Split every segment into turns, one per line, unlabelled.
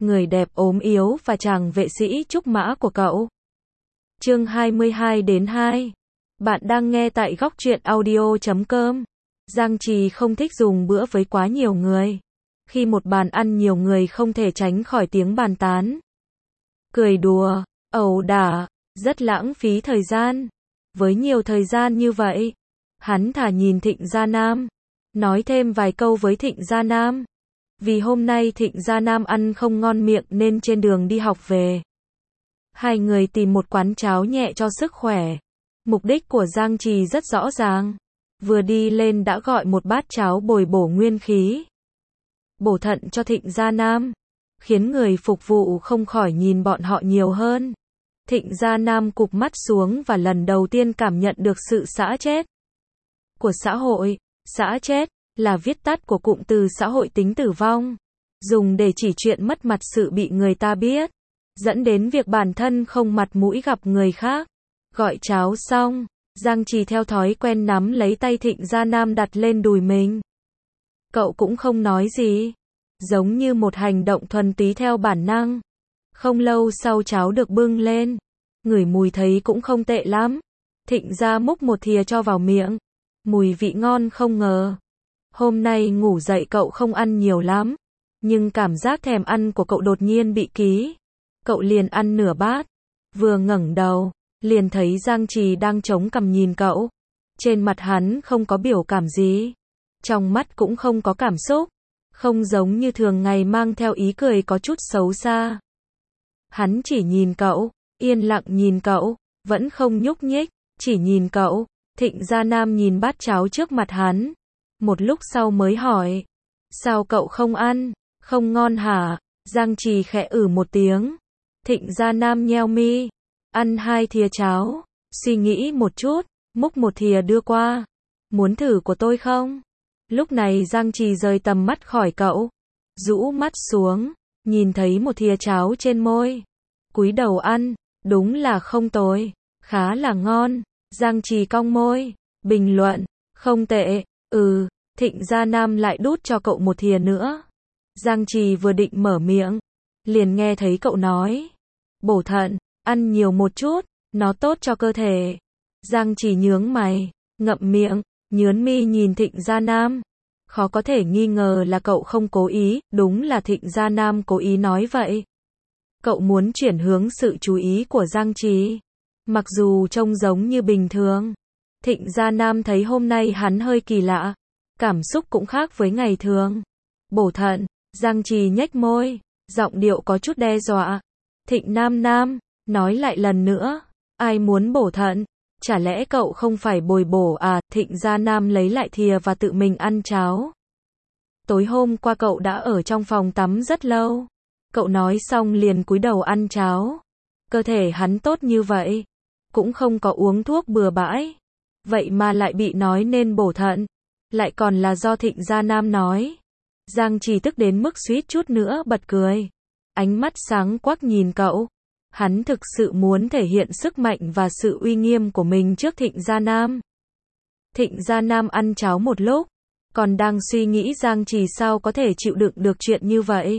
người đẹp ốm yếu và chàng vệ sĩ trúc mã của cậu. Chương 22-2. Bạn đang nghe tại góc truyện audio.com. Giang Trì không thích dùng bữa với quá nhiều người. Khi một bàn ăn nhiều người không thể tránh khỏi tiếng bàn tán, cười đùa, ẩu đả, rất lãng phí thời gian. Với nhiều thời gian như vậy, hắn thả nhìn Thịnh Gia Nam, nói thêm vài câu với Thịnh Gia Nam. Vì hôm nay Thịnh Gia Nam ăn không ngon miệng nên trên đường đi học về, hai người tìm một quán cháo nhẹ cho sức khỏe. Mục đích của Giang Trì rất rõ ràng. Vừa đi lên đã gọi một bát cháo bồi bổ nguyên khí, bổ thận cho Thịnh Gia Nam, khiến người phục vụ không khỏi nhìn bọn họ nhiều hơn. Thịnh Gia Nam cụp mắt xuống và lần đầu tiên cảm nhận được sự xã chết của xã hội. Xã chết là viết tắt của cụm từ xã hội tính tử vong, dùng để chỉ chuyện mất mặt sự bị người ta biết, dẫn đến việc bản thân không mặt mũi gặp người khác. Gọi cháo xong, Giang Trì theo thói quen nắm lấy tay Thịnh Gia Nam đặt lên đùi mình. Cậu cũng không nói gì, giống như một hành động thuần túy theo bản năng. Không lâu sau cháo được bưng lên, ngửi mùi thấy cũng không tệ lắm. Thịnh Gia múc một thìa cho vào miệng, mùi vị ngon không ngờ. Hôm nay ngủ dậy cậu không ăn nhiều lắm, nhưng cảm giác thèm ăn của cậu đột nhiên bị ký. Cậu liền ăn nửa bát, vừa ngẩng đầu, liền thấy Giang Trì đang chống cằm nhìn cậu. Trên mặt hắn không có biểu cảm gì, trong mắt cũng không có cảm xúc, không giống như thường ngày mang theo ý cười có chút xấu xa. Hắn chỉ nhìn cậu, yên lặng nhìn cậu, vẫn không nhúc nhích, chỉ nhìn cậu. Thịnh Gia Nam nhìn bát cháo trước mặt hắn, một lúc sau mới hỏi, sao cậu không ăn, không ngon hả? Giang Trì khẽ một tiếng. Thịnh Gia Nam nheo mi, ăn 2 thìa cháo, suy nghĩ một chút, múc một thìa đưa qua. Muốn thử của tôi không? Lúc này Giang Trì rời tầm mắt khỏi cậu, rũ mắt xuống, nhìn thấy một thìa cháo trên môi, cúi đầu ăn, đúng là không tồi, khá là ngon. Giang Trì cong môi, bình luận, không tệ. Thịnh Gia Nam lại đút cho cậu một thìa nữa. Giang Trì vừa định mở miệng, liền nghe thấy cậu nói, bổ thận, ăn nhiều một chút, nó tốt cho cơ thể. Giang Trì nhướng mày, ngậm miệng, nhướng mi nhìn Thịnh Gia Nam. Khó có thể nghi ngờ là cậu không cố ý, đúng là Thịnh Gia Nam cố ý nói vậy. Cậu muốn chuyển hướng sự chú ý của Giang Trì. Mặc dù trông giống như bình thường, Thịnh Gia Nam thấy hôm nay hắn hơi kỳ lạ, cảm xúc cũng khác với ngày thường. Bổ thận, Giang Trì nhếch môi, giọng điệu có chút đe dọa. Thịnh Nam, nói lại lần nữa, ai muốn bổ thận? Chả lẽ cậu không phải bồi bổ à? Thịnh Gia Nam lấy lại thìa và tự mình ăn cháo. Tối hôm qua cậu đã ở trong phòng tắm rất lâu. Cậu nói xong liền cúi đầu ăn cháo. Cơ thể hắn tốt như vậy, cũng không có uống thuốc bừa bãi, vậy mà lại bị nói nên bổ thận, lại còn là do Thịnh Gia Nam nói. Giang Trì tức đến mức suýt chút nữa bật cười, ánh mắt sáng quắc nhìn cậu. Hắn thực sự muốn thể hiện sức mạnh và sự uy nghiêm của mình trước Thịnh Gia Nam. Thịnh Gia Nam ăn cháo một lúc, còn đang suy nghĩ Giang Trì sao có thể chịu đựng được chuyện như vậy.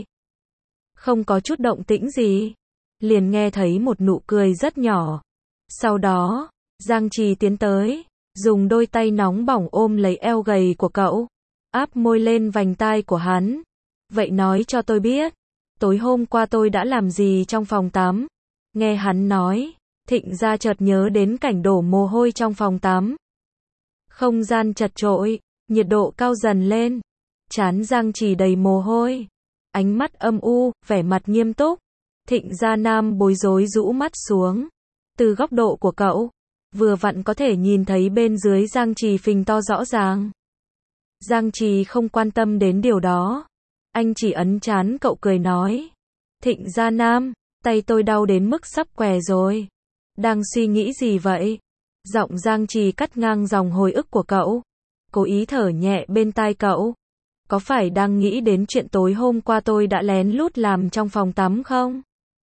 Không có chút động tĩnh gì, liền nghe thấy một nụ cười rất nhỏ. Sau đó, Giang Trì tiến tới, dùng đôi tay nóng bỏng ôm lấy eo gầy của cậu, áp môi lên vành tai của hắn. Vậy nói cho tôi biết, tối hôm qua tôi đã làm gì trong phòng tắm? Nghe hắn nói, Thịnh Gia chợt nhớ đến cảnh đổ mồ hôi trong phòng tắm. Không gian chật chội, nhiệt độ cao dần lên, trán Giang Trì đầy mồ hôi, ánh mắt âm u, vẻ mặt nghiêm túc. Thịnh Gia Nam bối rối rũ mắt xuống. Từ góc độ của cậu, vừa vặn có thể nhìn thấy bên dưới Giang Trì phình to rõ ràng. Giang Trì không quan tâm đến điều đó. Anh chỉ ấn trán cậu cười nói, Thịnh Gia Nam, tay tôi đau đến mức sắp què rồi. Đang suy nghĩ gì vậy? Giọng Giang Trì cắt ngang dòng hồi ức của cậu, cố ý thở nhẹ bên tai cậu. Có phải đang nghĩ đến chuyện tối hôm qua tôi đã lén lút làm trong phòng tắm không?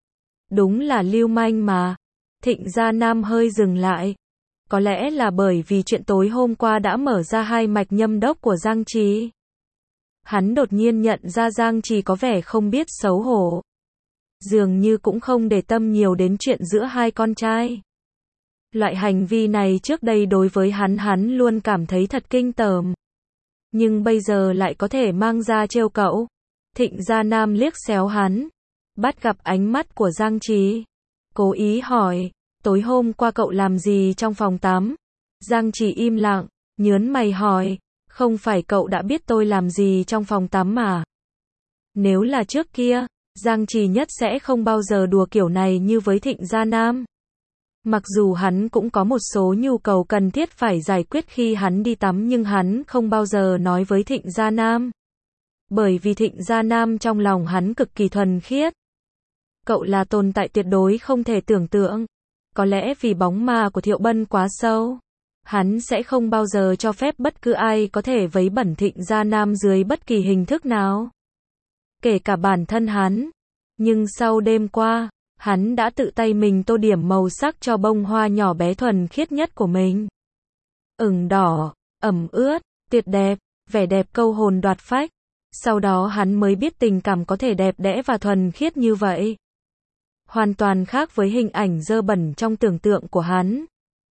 Đúng là lưu manh mà. Thịnh Gia Nam hơi dừng lại. Có lẽ là bởi vì chuyện tối hôm qua đã mở ra hai mạch nhâm đốc của Giang Trì. Hắn đột nhiên nhận ra Giang Trì có vẻ không biết xấu hổ. dường như cũng không để tâm nhiều đến chuyện giữa hai con trai. Loại hành vi này trước đây đối với hắn luôn cảm thấy thật kinh tởm. Nhưng bây giờ lại có thể mang ra trêu cậu. Thịnh Gia Nam liếc xéo hắn, bắt gặp ánh mắt của Giang Trì. Cố ý hỏi, tối hôm qua cậu làm gì trong phòng tắm? Giang Trì im lặng, nhớn mày hỏi, không phải cậu đã biết tôi làm gì trong phòng tắm mà. Nếu là trước kia, Giang Trì nhất sẽ không bao giờ đùa kiểu này như với Thịnh Gia Nam. Mặc dù hắn cũng có một số nhu cầu cần thiết phải giải quyết khi hắn đi tắm, nhưng hắn không bao giờ nói với Thịnh Gia Nam. Bởi vì Thịnh Gia Nam trong lòng hắn cực kỳ thuần khiết. Cậu là tồn tại tuyệt đối không thể tưởng tượng. Có lẽ vì bóng ma của Thiệu Bân quá sâu, hắn sẽ không bao giờ cho phép bất cứ ai có thể vấy bẩn Thịnh Gia Nam dưới bất kỳ hình thức nào. Kể cả bản thân hắn. Nhưng sau đêm qua, hắn đã tự tay mình tô điểm màu sắc cho bông hoa nhỏ bé thuần khiết nhất của mình. Ửng đỏ, ẩm ướt, tuyệt đẹp, vẻ đẹp câu hồn đoạt phách. Sau đó hắn mới biết tình cảm có thể đẹp đẽ và thuần khiết như vậy. Hoàn toàn khác với hình ảnh dơ bẩn trong tưởng tượng của hắn.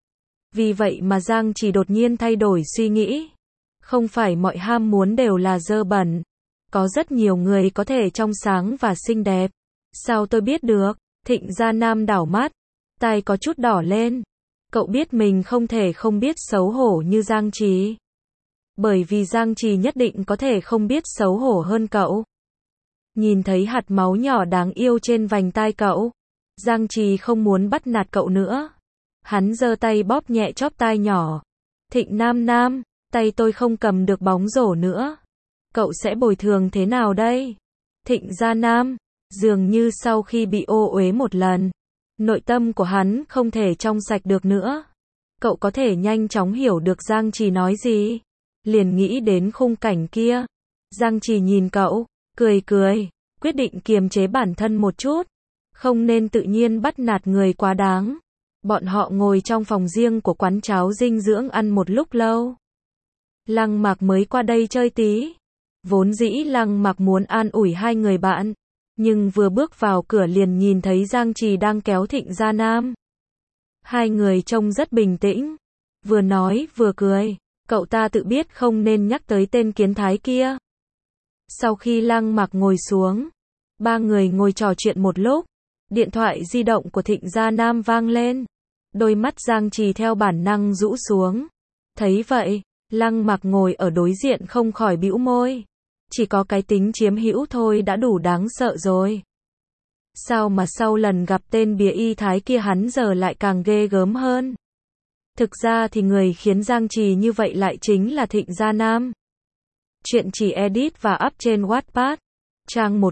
Vì vậy mà Giang Trì đột nhiên thay đổi suy nghĩ. Không phải mọi ham muốn đều là dơ bẩn. Có rất nhiều người có thể trong sáng và xinh đẹp. Sao tôi biết được? Thịnh Gia Nam đảo mắt, tai có chút đỏ lên. Cậu biết mình không thể không biết xấu hổ như Giang Trì. Bởi vì Giang Trì nhất định có thể không biết xấu hổ hơn cậu. Nhìn thấy hạt máu nhỏ đáng yêu trên vành tai cậu, Giang Trì không muốn bắt nạt cậu nữa. Hắn giơ tay bóp nhẹ chóp tai nhỏ. Thịnh Nam Nam, tay tôi không cầm được bóng rổ nữa. Cậu sẽ bồi thường thế nào đây? Thịnh Gia Nam, dường như sau khi bị ô uế một lần, nội tâm của hắn không thể trong sạch được nữa. Cậu có thể nhanh chóng hiểu được Giang Trì nói gì. Liền nghĩ đến khung cảnh kia. Giang Trì nhìn cậu, cười cười, quyết định kiềm chế bản thân một chút. Không nên tự nhiên bắt nạt người quá đáng. Bọn họ ngồi trong phòng riêng của quán cháo dinh dưỡng ăn một lúc lâu. Lăng Mặc mới qua đây chơi tí. Vốn dĩ Lăng Mặc muốn an ủi hai người bạn, nhưng vừa bước vào cửa liền nhìn thấy Giang Trì đang kéo Thịnh Gia Nam. Hai người trông rất bình tĩnh, vừa nói vừa cười. Cậu ta tự biết không nên nhắc tới tên kiến thái kia. Sau khi Lăng Mặc ngồi xuống, ba người ngồi trò chuyện một lúc. Điện thoại di động của Thịnh Gia Nam vang lên. Đôi mắt Giang Trì theo bản năng rũ xuống. Thấy vậy, Lăng Mặc ngồi ở đối diện không khỏi bĩu môi. Chỉ có cái tính chiếm hữu thôi đã đủ đáng sợ rồi. Sao mà sau lần gặp tên bìa y thái kia hắn giờ lại càng ghê gớm hơn. Thực ra thì người khiến Giang Trì như vậy lại chính là Thịnh Gia Nam. Chuyện chỉ edit và up trên Wattpad. Trang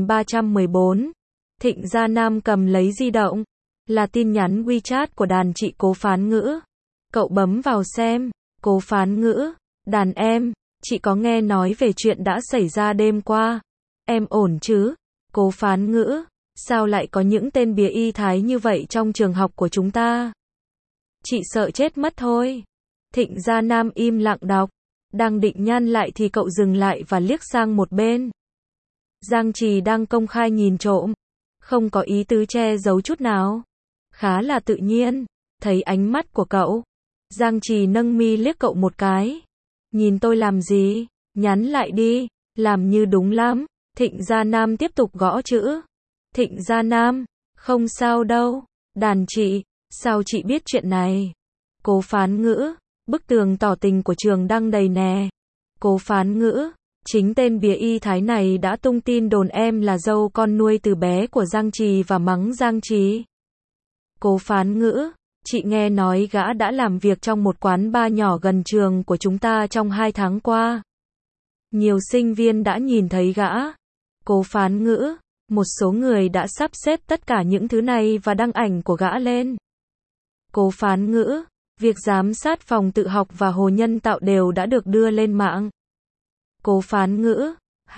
1314. Thịnh Gia Nam cầm lấy di động. Là tin nhắn WeChat của đàn chị Cố Phán Ngữ. Cậu bấm vào xem. Cố Phán Ngữ. Đàn em, chị có nghe nói về chuyện đã xảy ra đêm qua. Em ổn chứ? Cố Phán Ngữ. Sao lại có những tên bìa y thái như vậy trong trường học của chúng ta? Chị sợ chết mất thôi. Thịnh Gia Nam im lặng đọc. Đang định nhăn lại thì cậu dừng lại và liếc sang một bên. Giang Trì đang công khai nhìn trộm. Không có ý tứ che giấu chút nào. Khá là tự nhiên. Thấy ánh mắt của cậu, Giang Trì nâng mi liếc cậu một cái. Nhìn tôi làm gì? Nhắn lại đi. Làm như đúng lắm. Thịnh Gia Nam tiếp tục gõ chữ. Thịnh Gia Nam. Không sao đâu. Đàn chị. Sao chị biết chuyện này? Cố Phán Ngữ. Bức tường tỏ tình của trường đăng đầy nè. Cố Phán Ngữ. Chính tên bìa y thái này đã tung tin đồn em là dâu con nuôi từ bé của Giang Trì và mắng Giang Trì. Cố Phán Ngữ. Chị nghe nói gã đã làm việc trong một quán bar nhỏ gần trường của chúng ta trong 2 tháng qua. Nhiều sinh viên đã nhìn thấy gã. Cố Phán Ngữ. Một số người đã sắp xếp tất cả những thứ này và đăng ảnh của gã lên. Cố Phán Ngữ. Việc giám sát phòng tự học và hồ nhân tạo đều đã được đưa lên mạng. Cố Phán Ngữ.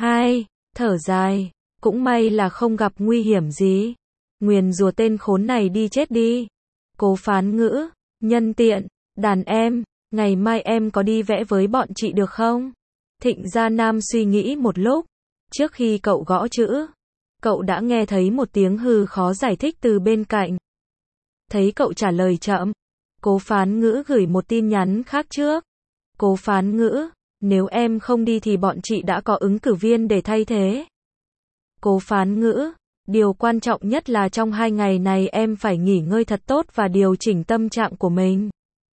Thở dài. Cũng may là không gặp nguy hiểm gì. Nguyền rủa tên khốn này đi chết đi. Cố Phán Ngữ. Nhân tiện. Đàn em. Ngày mai em có đi vẽ với bọn chị được không? Thịnh Gia Nam suy nghĩ một lúc. Trước khi cậu gõ chữ, Cậu đã nghe thấy một tiếng hừ khó giải thích từ bên cạnh. Thấy cậu trả lời chậm, Cố Phán Ngữ gửi một tin nhắn khác trước. Cố Phán Ngữ, nếu em không đi thì bọn chị đã có ứng cử viên để thay thế. Cố Phán Ngữ, điều quan trọng nhất là trong 2 ngày này em phải nghỉ ngơi thật tốt và điều chỉnh tâm trạng của mình.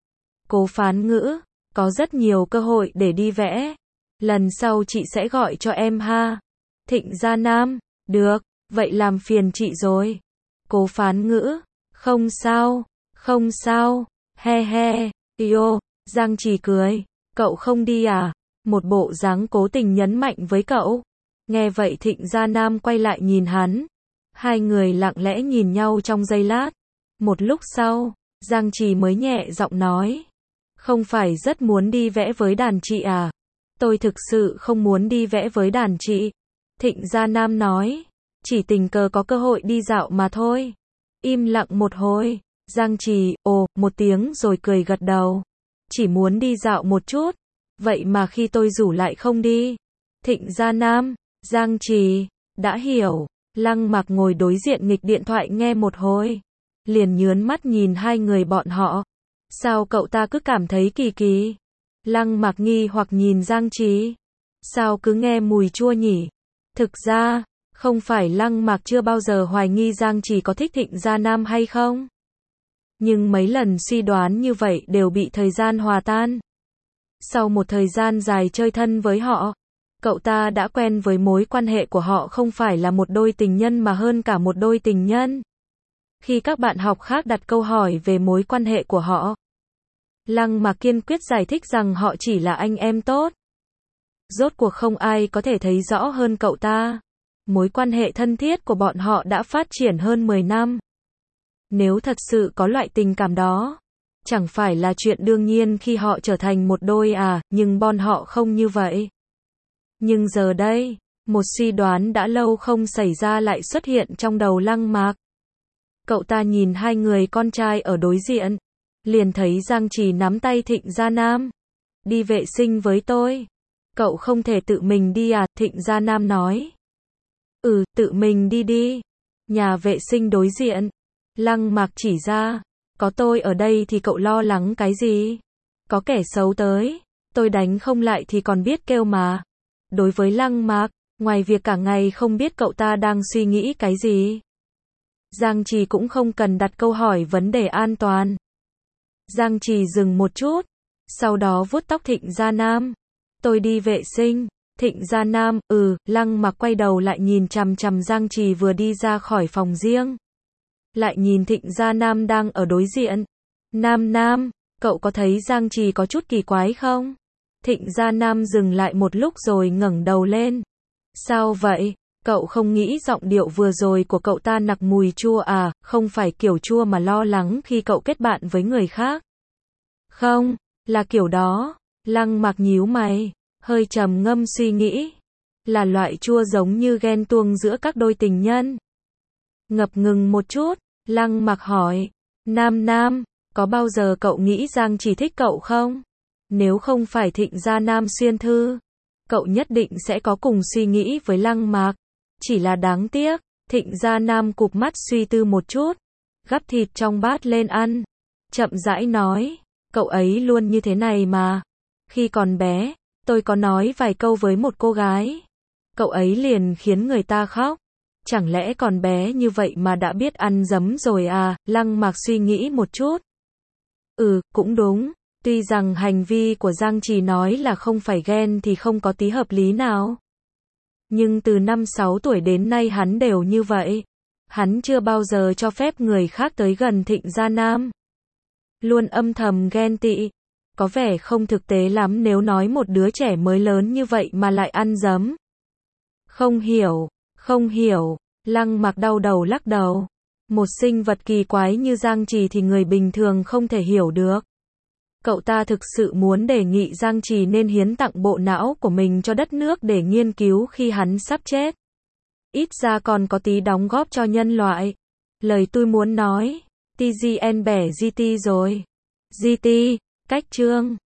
Cố Phán Ngữ, có rất nhiều cơ hội để đi vẽ. Lần sau chị sẽ gọi cho em ha. Thịnh Gia Nam, được, vậy làm phiền chị rồi. Cố Phán Ngữ, không sao, không sao, he he, yo, Giang Trì cười, cậu không đi à? Một bộ dáng cố tình nhấn mạnh với cậu. Nghe vậy Thịnh Gia Nam quay lại nhìn hắn. Hai người lặng lẽ nhìn nhau trong giây lát. Một lúc sau, Giang Trì mới nhẹ giọng nói. Không phải rất muốn đi vẽ với đàn chị à? Tôi thực sự không muốn đi vẽ với đàn chị. Thịnh Gia Nam nói. Chỉ tình cờ có cơ hội đi dạo mà thôi. Im lặng một hồi. Giang Trì, ồ, một tiếng rồi cười gật đầu. Chỉ muốn đi dạo một chút. Vậy mà khi tôi rủ lại không đi. Thịnh Gia Nam, Giang Trì, đã hiểu. Lăng Mặc ngồi đối diện nghịch điện thoại nghe một hồi. Liền nhớn mắt nhìn hai người bọn họ. Sao cậu ta cứ cảm thấy kỳ kỳ? Lăng Mặc nghi hoặc nhìn Giang Trì. Sao cứ nghe mùi chua nhỉ? Thực ra, không phải Lăng Mặc chưa bao giờ hoài nghi Giang Trì có thích Thịnh Gia Nam hay không? Nhưng mấy lần suy đoán như vậy đều bị thời gian hòa tan. Sau một thời gian dài chơi thân với họ, cậu ta đã quen với mối quan hệ của họ không phải là một đôi tình nhân mà hơn cả một đôi tình nhân. Khi các bạn học khác đặt câu hỏi về mối quan hệ của họ, Lăng Mặc kiên quyết giải thích rằng họ chỉ là anh em tốt. Rốt cuộc không ai có thể thấy rõ hơn cậu ta. Mối quan hệ thân thiết của bọn họ đã phát triển hơn 10 năm. Nếu thật sự có loại tình cảm đó, chẳng phải là chuyện đương nhiên khi họ trở thành một đôi à, nhưng bọn họ không như vậy. Nhưng giờ đây, một suy đoán đã lâu không xảy ra lại xuất hiện trong đầu Lăng Mặc. Cậu ta nhìn hai người con trai ở đối diện, liền thấy Giang Trì nắm tay Thịnh Gia Nam. Đi vệ sinh với tôi. Cậu không thể tự mình đi à? Thịnh Gia Nam nói. Tự mình đi đi. Nhà vệ sinh đối diện. Lăng Mặc chỉ ra. Có tôi ở đây thì cậu lo lắng cái gì? Có kẻ xấu tới, tôi đánh không lại thì còn biết kêu mà. Đối với Lăng Mặc, ngoài việc cả ngày không biết cậu ta đang suy nghĩ cái gì, Giang Trì cũng không cần đặt câu hỏi vấn đề an toàn. Giang Trì dừng một chút, sau đó vuốt tóc Thịnh Gia Nam. Tôi đi vệ sinh. Thịnh Gia Nam, Lăng Mặc quay đầu lại nhìn chằm chằm Giang Trì vừa đi ra khỏi phòng riêng. Lại nhìn Thịnh Gia Nam đang ở đối diện. Nam, cậu có thấy Giang Trì có chút kỳ quái không? Thịnh Gia Nam dừng lại một lúc rồi ngẩng đầu lên. Sao vậy? Cậu không nghĩ giọng điệu vừa rồi của cậu ta nặc mùi chua à? Không phải kiểu chua mà lo lắng khi cậu kết bạn với người khác. Không, là kiểu đó. Lăng Mặc nhíu mày, hơi trầm ngâm suy nghĩ. Là loại chua giống như ghen tuông giữa các đôi tình nhân. Ngập ngừng một chút, Lăng Mặc hỏi. Nam, có bao giờ cậu nghĩ Giang Trì thích cậu không? Nếu không phải Thịnh Gia Nam xuyên thư, cậu nhất định sẽ có cùng suy nghĩ với Lăng Mặc. Chỉ là đáng tiếc. Thịnh Gia Nam cụp mắt suy tư một chút, gắp thịt trong bát lên ăn, chậm rãi nói. Cậu ấy luôn như thế này mà. Khi còn bé, tôi có nói vài câu với một cô gái, cậu ấy liền khiến người ta khóc. Chẳng lẽ còn bé như vậy mà đã biết ăn dấm rồi à? Lăng Mặc suy nghĩ một chút. Cũng đúng. Tuy rằng hành vi của Giang Trì nói là không phải ghen thì không có tí hợp lý nào. Nhưng từ năm 6 tuổi đến nay hắn đều như vậy. Hắn chưa bao giờ cho phép người khác tới gần Thịnh Gia Nam. Luôn âm thầm ghen tị. Có vẻ không thực tế lắm nếu nói một đứa trẻ mới lớn như vậy mà lại ăn dấm. Không hiểu. Lăng Mặc đau đầu lắc đầu. Một sinh vật kỳ quái như Giang Trì thì người bình thường không thể hiểu được. Cậu ta thực sự muốn đề nghị Giang Trì nên hiến tặng bộ não của mình cho đất nước để nghiên cứu khi hắn sắp chết. Ít ra còn có tí đóng góp cho nhân loại. Lời tôi muốn nói. TGN bẻ GT rồi. GT, cách chương.